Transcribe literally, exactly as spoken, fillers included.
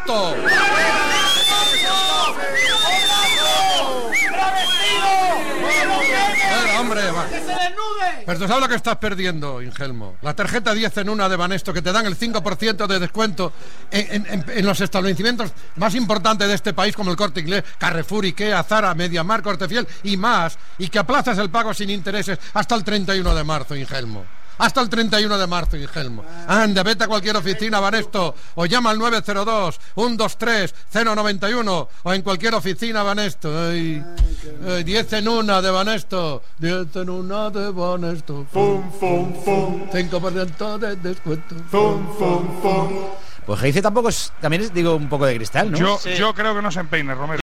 Banesto. Bueno, hombre, va. ¡Que se desnude! Pero tú sabes lo que estás perdiendo, Ingelmo. La tarjeta diez en una de Banesto, que te dan el cinco por ciento de descuento en, en, en los establecimientos más importantes de este país, como el Corte Inglés, Carrefour, Ikea, Zara, MediaMarkt, Cortefiel y más, y que aplazas el pago sin intereses hasta el treinta y uno de marzo, Ingelmo. Hasta el treinta y uno de marzo, Ingelmo. Anda, vete a cualquier oficina Banesto o llama al nueve cero dos, uno dos tres, cero nueve uno o en cualquier oficina Banesto. Ay, ay, diez en una de Banesto. diez en una de Banesto. Fum, fum, fum. cinco por ciento de descuento. Fum, fum, fum. Pues Geice tampoco es, también es, digo, un poco de cristal, ¿no? Yo, Sí. yo creo que no se empeine, Romero.